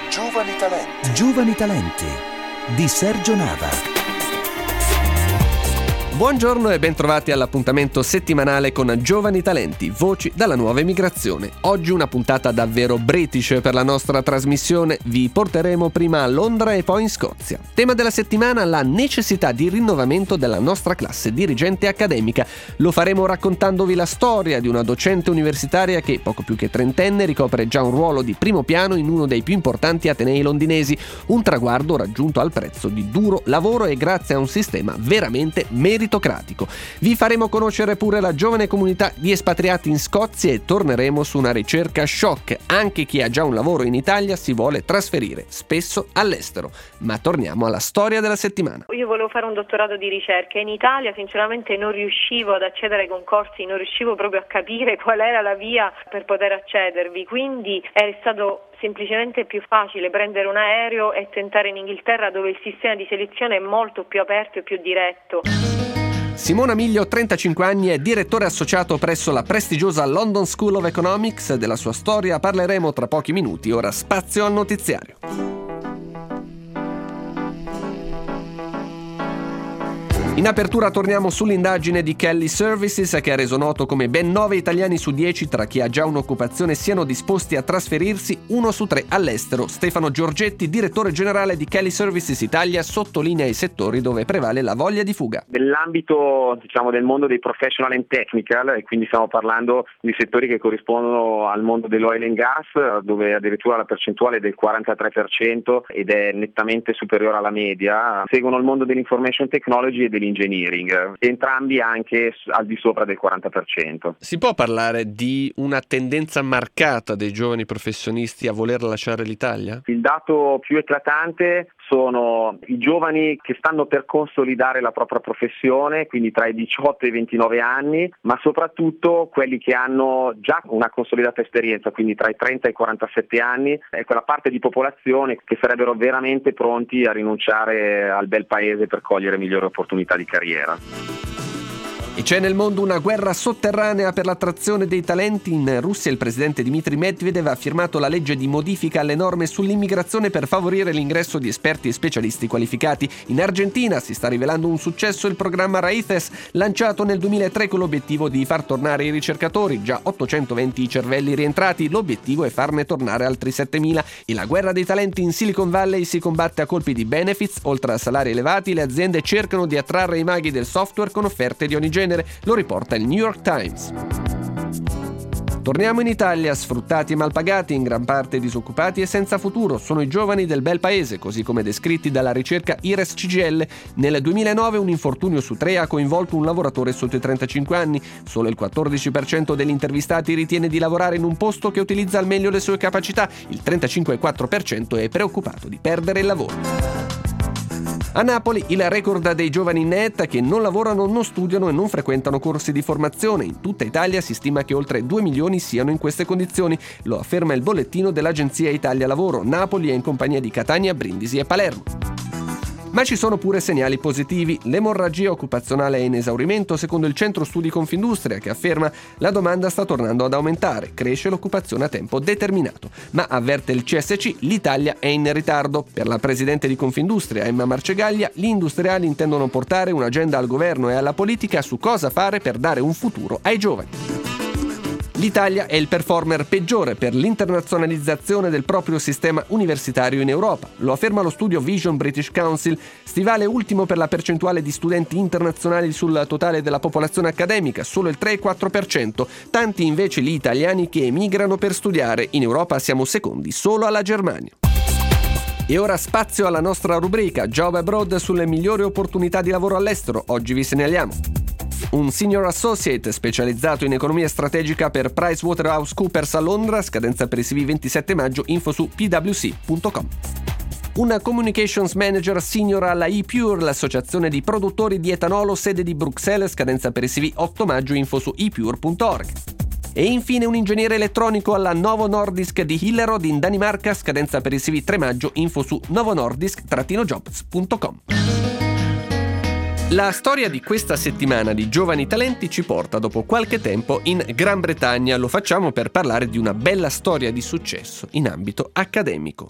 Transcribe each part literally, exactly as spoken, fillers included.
Giovani Talenti. Giovani Talenti di Sergio Nava. Buongiorno e bentrovati all'appuntamento settimanale con Giovani Talenti, voci dalla nuova emigrazione. Oggi una puntata davvero british per la nostra trasmissione. Vi porteremo prima a Londra e poi in Scozia. Tema della settimana: la necessità di rinnovamento della nostra classe dirigente accademica. Lo faremo raccontandovi la storia di una docente universitaria che, poco più che trentenne, ricopre già un ruolo di primo piano in uno dei più importanti atenei londinesi. Un traguardo raggiunto al prezzo di duro lavoro e grazie a un sistema veramente meritocratico. Vi faremo conoscere pure la giovane comunità di espatriati in Scozia e torneremo su una ricerca shock. Anche chi ha già un lavoro in Italia si vuole trasferire, spesso all'estero. Ma torniamo alla storia della settimana. Io volevo fare un dottorato di ricerca in Italia, sinceramente non riuscivo ad accedere ai concorsi, non riuscivo proprio a capire qual era la via per poter accedervi, quindi è stato semplicemente più facile prendere un aereo e tentare in Inghilterra, dove il sistema di selezione è molto più aperto e più diretto. Simona Miglio, trentacinque anni, è direttore associato presso la prestigiosa London School of Economics. Della sua storia parleremo tra pochi minuti. Ora spazio al notiziario. In apertura torniamo sull'indagine di Kelly Services, che ha reso noto come ben nove italiani su dieci tra chi ha già un'occupazione siano disposti a trasferirsi, uno su tre all'estero. Stefano Giorgetti, direttore generale di Kelly Services Italia, sottolinea i settori dove prevale la voglia di fuga. Nell'ambito, diciamo, del mondo dei professional and technical, e quindi stiamo parlando di settori che corrispondono al mondo dell'oil and gas, dove addirittura la percentuale è del quarantatré per cento ed è nettamente superiore alla media. Seguono il mondo dell'information technology e dell'ingegnering, entrambi anche al di sopra del quaranta per cento. Si può parlare di una tendenza marcata dei giovani professionisti a voler lasciare l'Italia? Il dato più eclatante sono i giovani che stanno per consolidare la propria professione, quindi tra i diciotto e i ventinove anni, ma soprattutto quelli che hanno già una consolidata esperienza, quindi tra i trenta e i quarantasette anni, è quella parte di popolazione che sarebbero veramente pronti a rinunciare al bel paese per cogliere migliori opportunità di carriera. E c'è nel mondo una guerra sotterranea per l'attrazione dei talenti. In Russia il presidente Dmitry Medvedev ha firmato la legge di modifica alle norme sull'immigrazione per favorire l'ingresso di esperti e specialisti qualificati. In Argentina si sta rivelando un successo il programma Raíces, lanciato nel duemilatré con l'obiettivo di far tornare i ricercatori. Già ottocentoventi i cervelli rientrati, l'obiettivo è farne tornare altri settemila. E la guerra dei talenti in Silicon Valley si combatte a colpi di benefits. Oltre a salari elevati, le aziende cercano di attrarre i maghi del software con offerte di ogni genere. Lo riporta il New York Times. Torniamo in Italia. Sfruttati e malpagati, in gran parte disoccupati e senza futuro, sono i giovani del bel paese, così come descritti dalla ricerca I R E S C G L. Nel duemilanove un infortunio su tre ha coinvolto un lavoratore sotto i trentacinque anni. Solo il quattordici per cento degli intervistati ritiene di lavorare in un posto che utilizza al meglio le sue capacità. Il trentacinque virgola quattro per cento è preoccupato di perdere il lavoro. A Napoli il record dei giovani in net che non lavorano, non studiano e non frequentano corsi di formazione. In tutta Italia si stima che oltre due milioni siano in queste condizioni. Lo afferma il bollettino dell'agenzia Italia Lavoro. Napoli è in compagnia di Catania, Brindisi e Palermo. Ma ci sono pure segnali positivi. L'emorragia occupazionale è in esaurimento secondo il centro studi Confindustria, che afferma la domanda sta tornando ad aumentare, cresce l'occupazione a tempo determinato. Ma avverte il C S C, l'Italia è in ritardo. Per la presidente di Confindustria, Emma Marcegaglia, gli industriali intendono portare un'agenda al governo e alla politica su cosa fare per dare un futuro ai giovani. L'Italia è il performer peggiore per l'internazionalizzazione del proprio sistema universitario in Europa. Lo afferma lo studio Vision British Council. Stivale ultimo per la percentuale di studenti internazionali sul totale della popolazione accademica, solo il tre virgola quattro per cento. Tanti invece gli italiani che emigrano per studiare. In Europa siamo secondi solo alla Germania. E ora spazio alla nostra rubrica Job Abroad sulle migliori opportunità di lavoro all'estero. Oggi vi segnaliamo un Senior Associate specializzato in economia strategica per PricewaterhouseCoopers a Londra, scadenza per i C V ventisette maggio, info su p w c punto com. Un Communications Manager Senior alla ePure, l'associazione di produttori di etanolo, sede di Bruxelles, scadenza per i C V otto maggio, info su e pure punto org. E infine un ingegnere elettronico alla Novo Nordisk di Hillerød in Danimarca, scadenza per il C V tre maggio, info su novonordisk dash jobs punto com. La storia di questa settimana di Giovani Talenti ci porta dopo qualche tempo in Gran Bretagna. Lo facciamo per parlare di una bella storia di successo in ambito accademico.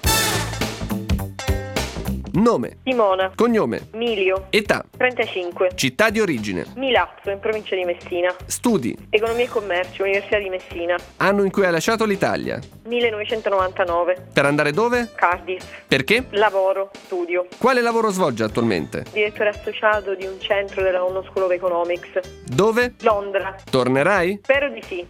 Nome. Simona. Cognome. Milio. Età. trentacinque. Città di origine. Milazzo, in provincia di Messina. Studi. Economia e commercio, Università di Messina. Anno in cui hai lasciato l'Italia. millenovecentonovantanove. Per andare dove? Cardiff. Perché? Lavoro, studio. Quale lavoro svolge attualmente? Direttore associato di un centro della London School of Economics. Dove? Londra. Tornerai? Spero di sì.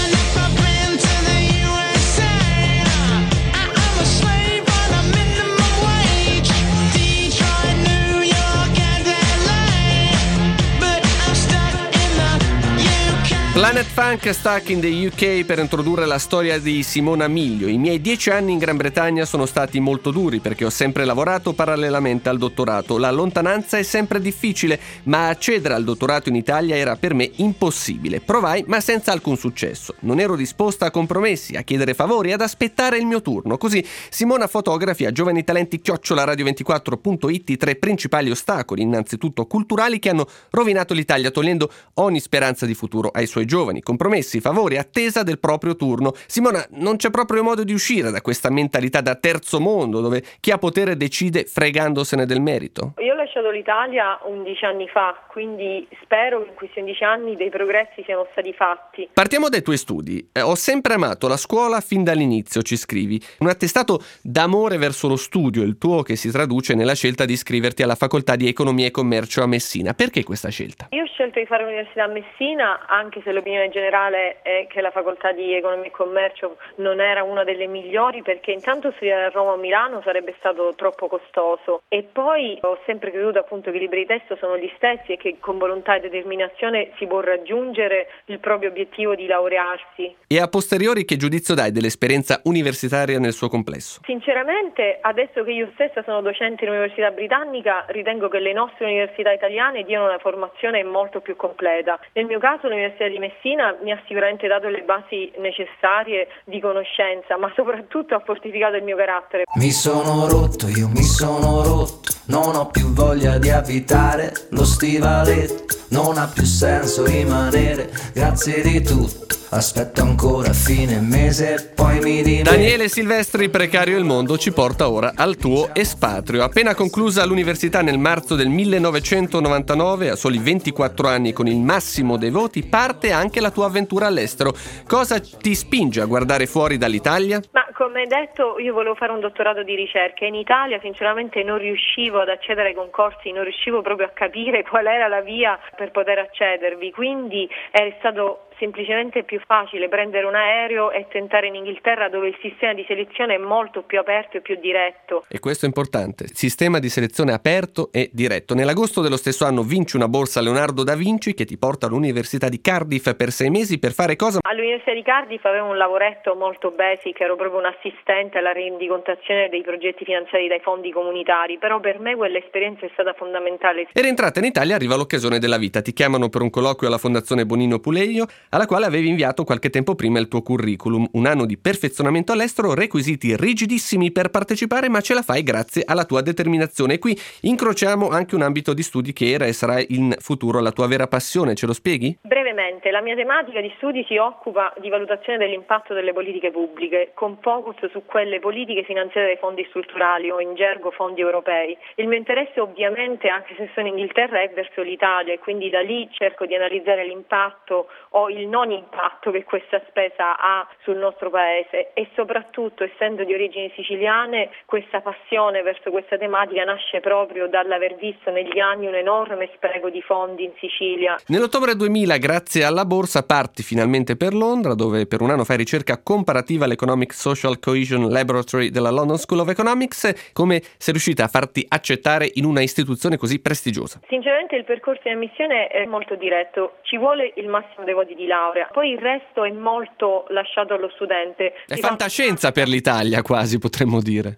Planet Funk Stuck in the U K per introdurre la storia di Simona Miglio. I miei dieci anni in Gran Bretagna sono stati molto duri perché ho sempre lavorato parallelamente al dottorato. La lontananza è sempre difficile, ma accedere al dottorato in Italia era per me impossibile. Provai, ma senza alcun successo. Non ero disposta a compromessi, a chiedere favori, ad aspettare il mio turno. Così Simona fotografi a giovani talenti chiocciola radio ventiquattro punto it i tre principali ostacoli, innanzitutto culturali, che hanno rovinato l'Italia togliendo ogni speranza di futuro ai suoi giovani, compromessi, favori, attesa del proprio turno. Simona, non c'è proprio modo di uscire da questa mentalità da terzo mondo dove chi ha potere decide fregandosene del merito? Io ho lasciato l'Italia undici anni fa, quindi spero che in questi undici anni dei progressi siano stati fatti. Partiamo dai tuoi studi. Eh, ho sempre amato la scuola fin dall'inizio, ci scrivi. Un attestato d'amore verso lo studio, il tuo, che si traduce nella scelta di iscriverti alla facoltà di Economia e Commercio a Messina. Perché questa scelta? Io ho scelto di fare l'università a Messina, anche se l'opinione generale è che la facoltà di Economia e Commercio non era una delle migliori, perché intanto studiare a Roma o Milano sarebbe stato troppo costoso, e poi ho sempre creduto appunto che i libri di testo sono gli stessi e che con volontà e determinazione si può raggiungere il proprio obiettivo di laurearsi. E a posteriori che giudizio dai dell'esperienza universitaria nel suo complesso? Sinceramente, adesso che io stessa sono docente in università britannica, ritengo che le nostre università italiane diano una formazione molto più completa. Nel mio caso l'Università di Messina mi ha sicuramente dato le basi necessarie di conoscenza, ma soprattutto ha fortificato il mio carattere. Mi sono rotto, io mi sono rotto, non ho più voglia di abitare lo stivaletto, non ha più senso rimanere, grazie di tutto, aspetto ancora fine mese, poi mi dimetto. Daniele Silvestri, precario il mondo, ci porta ora al tuo espatrio. Appena conclusa l'università nel marzo del millenovecentonovantanove, a soli ventiquattro anni con il massimo dei voti, parte anche la tua avventura all'estero. Cosa ti spinge a guardare fuori dall'Italia? Ma come hai detto, io volevo fare un dottorato di ricerca. In Italia sinceramente non riuscivo ad accedere ai concorsi, non riuscivo proprio a capire qual era la via per poter accedervi, quindi è stato semplicemente più facile prendere un aereo e tentare in Inghilterra, dove il sistema di selezione è molto più aperto e più diretto. E questo è importante, sistema di selezione aperto e diretto. Nell'agosto dello stesso anno vinci una borsa Leonardo da Vinci che ti porta all'Università di Cardiff per sei mesi per fare cosa? All'Università di Cardiff avevo un lavoretto molto basic, ero proprio un assistente alla rendicontazione dei progetti finanziati dai fondi comunitari, però per me quell'esperienza è stata fondamentale. E rientrata in Italia arriva l'occasione della vita, ti chiamano per un colloquio alla Fondazione Bonino Puleio, alla quale avevi inviato qualche tempo prima il tuo curriculum. Un anno di perfezionamento all'estero, requisiti rigidissimi per partecipare, ma ce la fai grazie alla tua determinazione. E qui incrociamo anche un ambito di studi che era e sarà in futuro la tua vera passione, ce lo spieghi? Brevemente, la mia tematica di studi si occupa di valutazione dell'impatto delle politiche pubbliche, con focus su quelle politiche finanziate dai fondi strutturali, o in gergo fondi europei. Il mio interesse ovviamente, anche se sono in Inghilterra, è verso l'Italia, e quindi da lì cerco di analizzare l'impatto o il non impatto che questa spesa ha sul nostro paese, e soprattutto, essendo di origini siciliane, questa passione verso questa tematica nasce proprio dall'aver visto negli anni un enorme spreco di fondi in Sicilia. Nell'ottobre duemila, grazie alla borsa, parti finalmente per Londra, dove per un anno fai ricerca comparativa all'Economic Social Cohesion Laboratory della London School of Economics. Come sei riuscita a farti accettare in una istituzione così prestigiosa? Sinceramente il percorso di ammissione è molto diretto, ci vuole il massimo dei voti di laurea, poi il resto è molto lasciato allo studente. È fantascienza per l'Italia, quasi potremmo dire.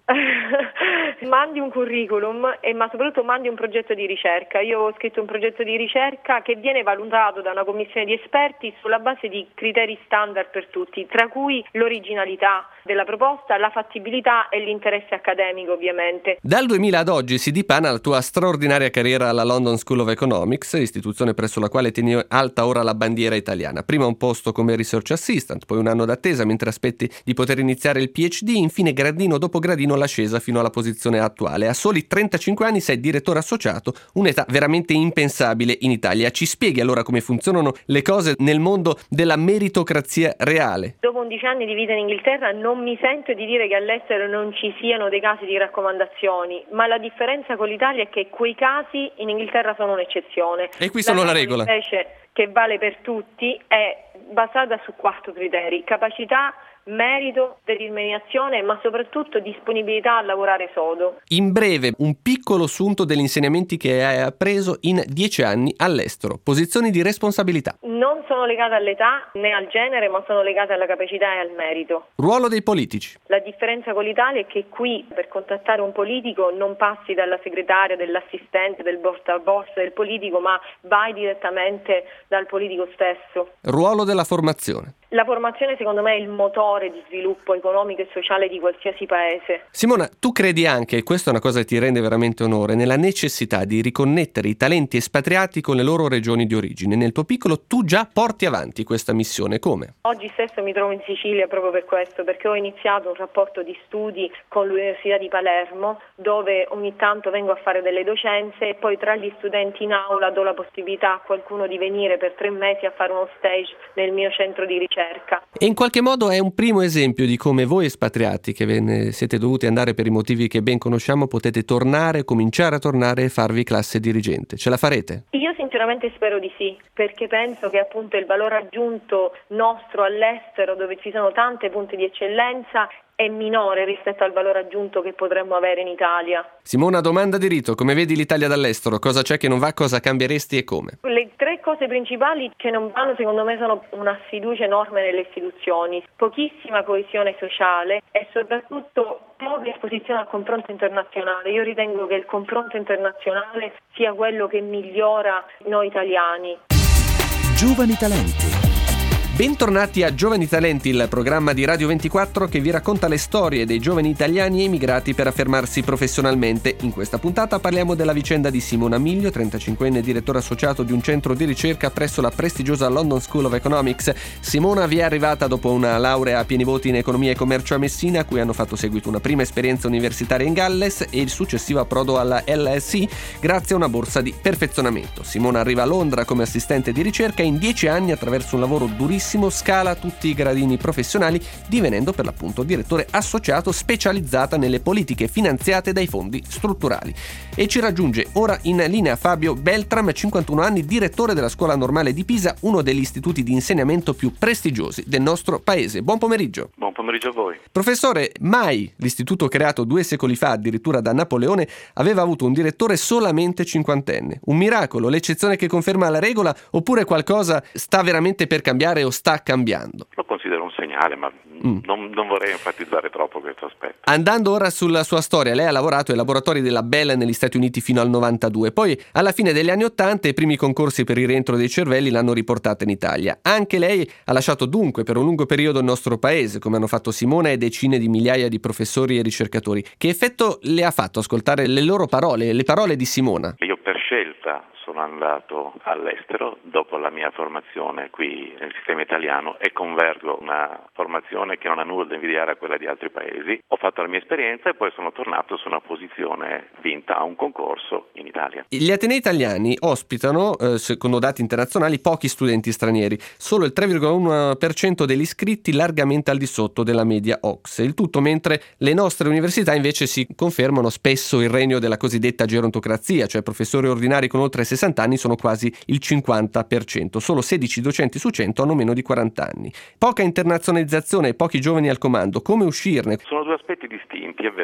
Mandi un curriculum, e ma soprattutto mandi un progetto di ricerca. Io ho scritto un progetto di ricerca che viene valutato da una commissione di esperti sulla base di criteri standard per tutti, tra cui l'originalità, della proposta, la fattibilità e l'interesse accademico ovviamente. Dal duemila ad oggi si dipana la tua straordinaria carriera alla London School of Economics, istituzione presso la quale tieni alta ora la bandiera italiana. Prima un posto come research assistant, poi un anno d'attesa mentre aspetti di poter iniziare il PhD, infine gradino dopo gradino l'ascesa fino alla posizione attuale. A soli trentacinque anni sei direttore associato, un'età veramente impensabile in Italia. Ci spieghi allora come funzionano le cose nel mondo della meritocrazia reale? Dopo undici anni di vita in Inghilterra non mi sento di dire che all'estero non ci siano dei casi di raccomandazioni, ma la differenza con l'Italia è che quei casi in Inghilterra sono un'eccezione. E qui sono la, la regola. Invece, che vale per tutti, è basata su quattro criteri: capacità, merito, determinazione, ma soprattutto disponibilità a lavorare sodo. In breve, un piccolo sunto degli insegnamenti che hai appreso in dieci anni all'estero. Posizioni di responsabilità. Non sono legate all'età né al genere, ma sono legate alla capacità e al merito. Ruolo dei politici. La differenza con l'Italia è che qui per contattare un politico non passi dalla segretaria, dell'assistente, del portaborse del politico, ma vai direttamente dal politico stesso. Ruolo della formazione. La formazione secondo me è il motore di sviluppo economico e sociale di qualsiasi paese. Simona, tu credi anche, e questa è una cosa che ti rende veramente onore, nella necessità di riconnettere i talenti espatriati con le loro regioni di origine. Nel tuo piccolo tu già porti avanti questa missione, come? Oggi stesso mi trovo in Sicilia proprio per questo, perché ho iniziato un rapporto di studi con l'Università di Palermo, dove ogni tanto vengo a fare delle docenze e poi tra gli studenti in aula do la possibilità a qualcuno di venire per tre mesi a fare uno stage nel mio centro di ricerca. E in qualche modo è un primo esempio di come voi espatriati, che ve ne siete dovuti andare per i motivi che ben conosciamo, potete tornare, cominciare a tornare e farvi classe dirigente. Ce la farete? Io sinceramente spero di sì, perché penso che appunto il valore aggiunto nostro all'estero, dove ci sono tante punte di eccellenza, è minore rispetto al valore aggiunto che potremmo avere in Italia. Simona, domanda di rito: come vedi l'Italia dall'estero? Cosa c'è che non va, cosa cambieresti e come? Le tre cose principali che non vanno secondo me sono una sfiducia enorme nelle istituzioni, pochissima coesione sociale e soprattutto poca esposizione al confronto internazionale. Io ritengo che il confronto internazionale sia quello che migliora noi italiani. Giovani Talenti. Bentornati a Giovani Talenti, il programma di Radio ventiquattro che vi racconta le storie dei giovani italiani emigrati per affermarsi professionalmente. In questa puntata parliamo della vicenda di Simona Miglio, trentacinquenne direttore associato di un centro di ricerca presso la prestigiosa London School of Economics. Simona vi è arrivata dopo una laurea a pieni voti in economia e commercio a Messina, a cui hanno fatto seguito una prima esperienza universitaria in Galles e il successivo approdo alla L S E grazie a una borsa di perfezionamento. Simona arriva a Londra come assistente di ricerca e in dieci anni, attraverso un lavoro durissimo, scala tutti i gradini professionali, divenendo per l'appunto direttore associato specializzata nelle politiche finanziate dai fondi strutturali. E ci raggiunge ora in linea Fabio Beltram, cinquantuno anni, direttore della Scuola Normale di Pisa, uno degli istituti di insegnamento più prestigiosi del nostro paese. Buon pomeriggio. Buon pomeriggio a voi. Professore, mai l'istituto creato due secoli fa, addirittura da Napoleone, aveva avuto un direttore solamente cinquantenne. Un miracolo, l'eccezione che conferma la regola, oppure qualcosa sta veramente per cambiare o sta cambiando? Lo considero un segnale, ma mm. non, non vorrei enfatizzare troppo questo aspetto. Andando ora sulla sua storia, lei ha lavorato ai laboratori della Bell negli Stati Uniti fino al novantadue, poi alla fine degli anni ottanta i primi concorsi per il rientro dei cervelli l'hanno riportata in Italia. Anche lei ha lasciato dunque per un lungo periodo il nostro paese, come hanno fatto Simona e decine di migliaia di professori e ricercatori. Che effetto le ha fatto ascoltare le loro parole, le parole di Simona? Io per scelta sono andato all'estero dopo la mia formazione qui nel sistema italiano e convergo una formazione che non ha nulla da invidiare a quella di altri paesi. Ho fatto la mia esperienza e poi sono tornato su una posizione vinta a un concorso in Italia. Gli atenei italiani ospitano, eh, secondo dati internazionali, pochi studenti stranieri, solo il tre virgola uno per cento degli iscritti, largamente al di sotto della media O C S E. Il tutto mentre le nostre università invece si confermano spesso il regno della cosiddetta gerontocrazia, cioè professori ordinari con oltre sessanta anni sono quasi il cinquanta per cento, solo sedici docenti su cento hanno meno di quaranta anni. Poca internazionalizzazione e pochi giovani al comando, come uscirne? Sono due aspetti distinti, è vero.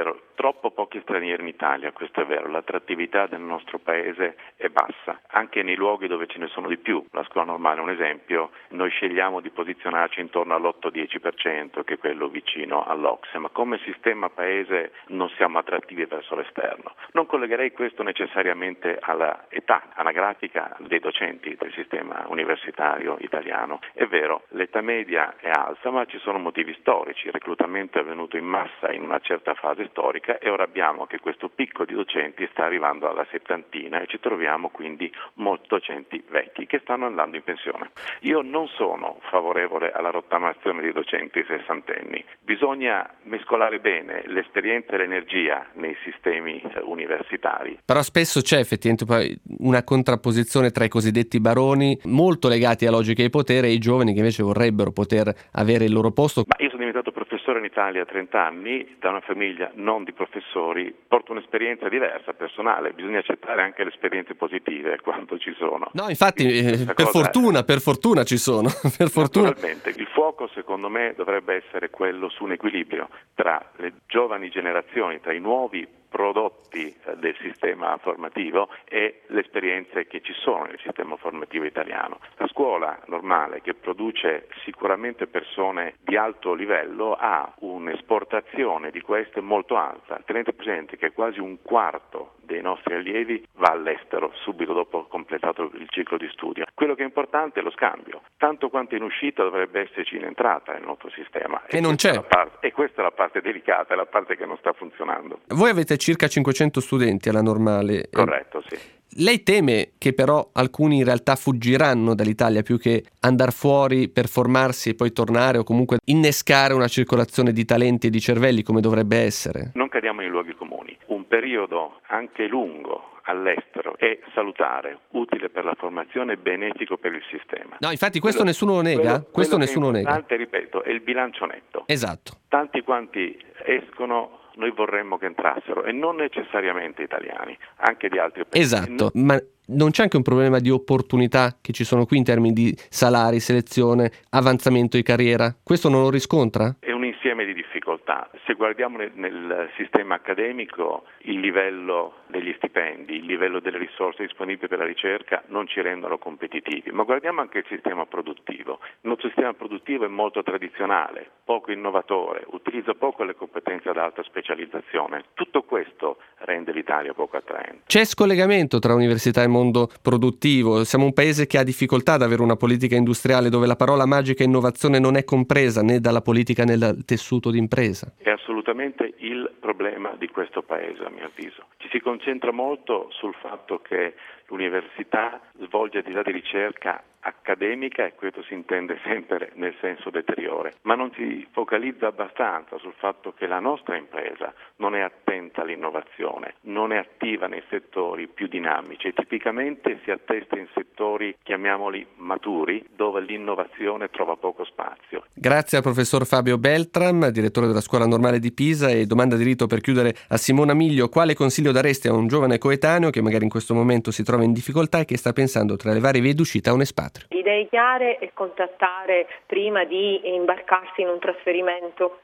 troppo pochi stranieri in Italia, questo è vero, l'attrattività del nostro paese è bassa, anche nei luoghi dove ce ne sono di più. La scuola normale è un esempio, noi scegliamo di posizionarci intorno all'otto dieci per cento, che è quello vicino all'O C S E, ma come sistema paese non siamo attrattivi verso l'esterno. Non collegherei questo necessariamente alla età anagrafica dei docenti del sistema universitario italiano. È vero, l'età media è alta, ma ci sono motivi storici, il reclutamento è avvenuto in massa in una certa fase storica e ora abbiamo che questo picco di docenti sta arrivando alla settantina e ci troviamo quindi molti docenti vecchi che stanno andando in pensione. Io non sono favorevole alla rottamazione dei docenti sessantenni, bisogna mescolare bene l'esperienza e l'energia nei sistemi universitari. Però spesso c'è effettivamente poi una contrapposizione tra i cosiddetti baroni molto legati a logiche di potere e i giovani che invece vorrebbero poter avere il loro posto. Ma io sono diventato professore in Italia a trenta anni, da una famiglia non di professori, porto un'esperienza diversa, personale, bisogna accettare anche le esperienze positive quando ci sono. No, infatti, eh, per fortuna, è... per fortuna ci sono, per fortuna. Naturalmente, il fuoco secondo me dovrebbe essere quello su un equilibrio tra le giovani generazioni, tra i nuovi prodotti del sistema formativo e le esperienze che ci sono nel sistema formativo italiano. La scuola normale, che produce sicuramente persone di alto livello, ha un'esportazione di queste molto alta. Tenete presente che quasi un quarto dei nostri allievi va all'estero subito dopo completato il ciclo di studio. Quello che è importante è lo scambio, tanto quanto in uscita dovrebbe esserci in entrata nel nostro sistema. E, e non c'è. Parte, e questa è la parte delicata, è la parte che non sta funzionando. Voi avete circa cinquecento studenti alla normale. Corretto, sì. Lei teme che però alcuni in realtà fuggiranno dall'Italia più che andare fuori per formarsi e poi tornare o comunque innescare una circolazione di talenti e di cervelli come dovrebbe essere? Non cadiamo nei luoghi comuni. Un periodo anche lungo all'estero è salutare, utile per la formazione e benefico per il sistema. No, infatti questo quello, nessuno lo nega, quello, questo quello nessuno che è nega. Ripeto, è il bilancio netto. Esatto. Tanti quanti escono noi vorremmo che entrassero e non necessariamente italiani, anche di altri paesi. Esatto, non... ma non c'è anche un problema di opportunità che ci sono qui in termini di salari, selezione, avanzamento di carriera? Questo non lo riscontra? È un insieme di difficoltà. Se guardiamo nel, nel sistema accademico, il livello degli stipendi, il livello delle risorse disponibili per la ricerca non ci rendono competitivi, ma guardiamo anche il sistema produttivo. Il nostro sistema produttivo è molto tradizionale, poco innovatore, utilizza poco le competenze ad alta specializzazione. Tutto questo rende l'Italia poco attraente. C'è scollegamento tra università e mondo produttivo. Siamo un paese che ha difficoltà ad avere una politica industriale dove la parola magica innovazione non è compresa né dalla politica né dal tessuto d'impresa. È assolutamente il problema di questo paese, a mio avviso. Ci si concentra molto sul fatto che l'università svolge attività di ricerca accademica, e questo si intende sempre nel senso deteriore, ma non si focalizza abbastanza sul fatto che la nostra impresa non è attenta all'innovazione, non è attiva nei settori più dinamici e tipicamente si attesta in settori, chiamiamoli maturi, dove l'innovazione trova poco spazio. Grazie al professor Fabio Beltram, direttore della Scuola Normale di Pisa, e domanda di rito per chiudere a Simona Miglio: quale consiglio daresti a un giovane coetaneo che magari in questo momento si trova in difficoltà e che sta pensando tra le varie vie d'uscita a un espatrio? Idee chiare e contattare prima di imbarcarsi in un trasferimento.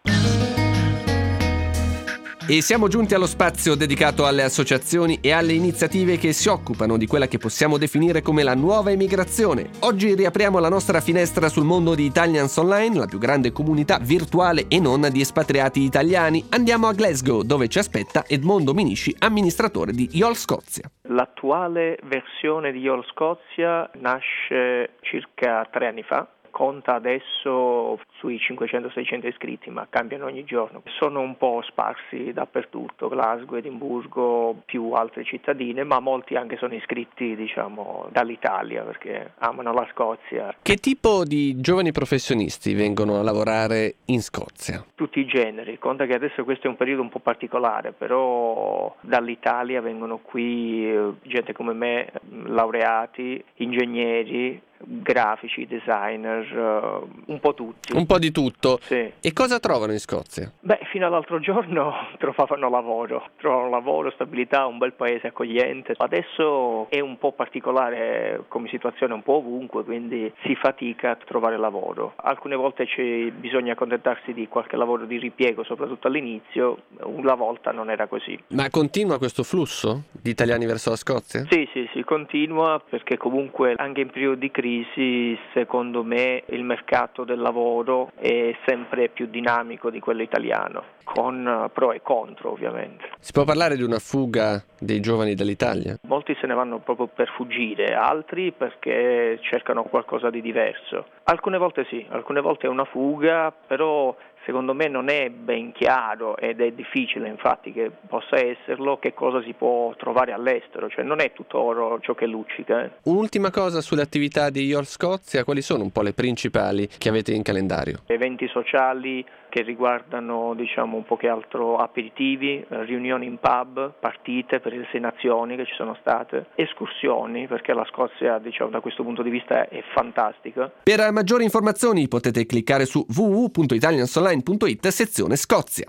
E siamo giunti allo spazio dedicato alle associazioni e alle iniziative che si occupano di quella che possiamo definire come la nuova emigrazione. Oggi riapriamo la nostra finestra sul mondo di Italians Online, la più grande comunità virtuale e non di espatriati italiani. Andiamo a Glasgow, dove ci aspetta Edmondo Minisci, amministratore di I O L Scozia. L'attuale versione di I O L Scozia nasce circa tre anni fa. Conta adesso sui cinquecento seicento iscritti, ma cambiano ogni giorno. Sono un po' sparsi dappertutto, Glasgow, Edimburgo, più altre cittadine, ma molti anche sono iscritti, diciamo, dall'Italia perché amano la Scozia. Che tipo di giovani professionisti vengono a lavorare in Scozia? Tutti i generi. Conta che adesso questo è un periodo un po' particolare, però dall'Italia vengono qui gente come me, laureati, ingegneri, grafici, designer, un po' tutti. Un po' di tutto. Sì. E cosa trovano in Scozia? Beh, fino all'altro giorno trovavano lavoro, trovavano lavoro, stabilità, un bel paese accogliente. Adesso è un po' particolare come situazione un po' ovunque, quindi si fatica a trovare lavoro. Alcune volte c'è, bisogna accontentarsi di qualche lavoro di ripiego, soprattutto all'inizio, una volta non era così. Ma continua questo flusso di italiani verso la Scozia? Sì, sì, sì, continua, perché comunque anche in periodo di crisi, secondo me, il mercato del lavoro è sempre più dinamico di quello italiano, con pro e contro ovviamente. Si può parlare di una fuga dei giovani dall'Italia? Molti se ne vanno proprio per fuggire, altri perché cercano qualcosa di diverso. Alcune volte sì, alcune volte è una fuga, però secondo me non è ben chiaro, ed è difficile infatti che possa esserlo, che cosa si può trovare all'estero, cioè non è tutto oro ciò che luccica. Eh. Un'ultima cosa sulle attività di Your Scozia, quali sono un po' le principali che avete in calendario? Eventi sociali che riguardano, diciamo, un po' che altro aperitivi, riunioni in pub, partite per le sei nazioni che ci sono state, escursioni, perché la Scozia, diciamo, da questo punto di vista è fantastica. Per maggiori informazioni potete cliccare su w w w punto italiansonline punto it sezione Scozia.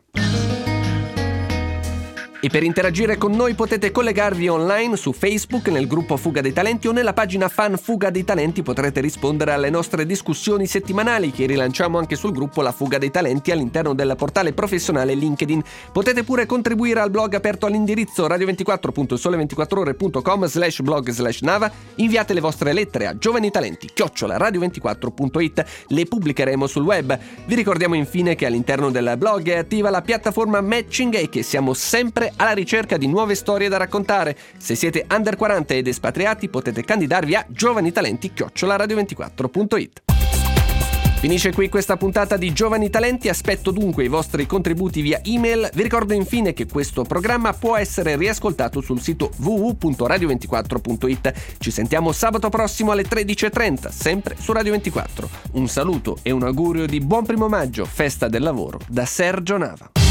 E per interagire con noi potete collegarvi online su Facebook nel gruppo Fuga dei Talenti o nella pagina fan Fuga dei Talenti. Potrete rispondere alle nostre discussioni settimanali che rilanciamo anche sul gruppo La Fuga dei Talenti all'interno del portale professionale LinkedIn. Potete pure contribuire al blog aperto all'indirizzo radio ventiquattro punto sole ventiquattro ore punto com slash blog slash nava. Inviate le vostre lettere a giovanitalenti chiocciola radio ventiquattro punto it, le pubblicheremo sul web. Vi ricordiamo infine che all'interno del blog è attiva la piattaforma Matching e che siamo sempre alla ricerca di nuove storie da raccontare. Se siete under quaranta ed espatriati potete candidarvi a giovanitalenti chiocciola radio ventiquattro punto it. Finisce qui questa puntata di Giovani Talenti, aspetto dunque i vostri contributi via email. Vi ricordo infine che questo programma può essere riascoltato sul sito w w w punto radio ventiquattro punto it. Ci sentiamo sabato prossimo alle tredici e trenta, sempre su Radio ventiquattro. Un saluto e un augurio di buon primo maggio, festa del lavoro, da Sergio Nava.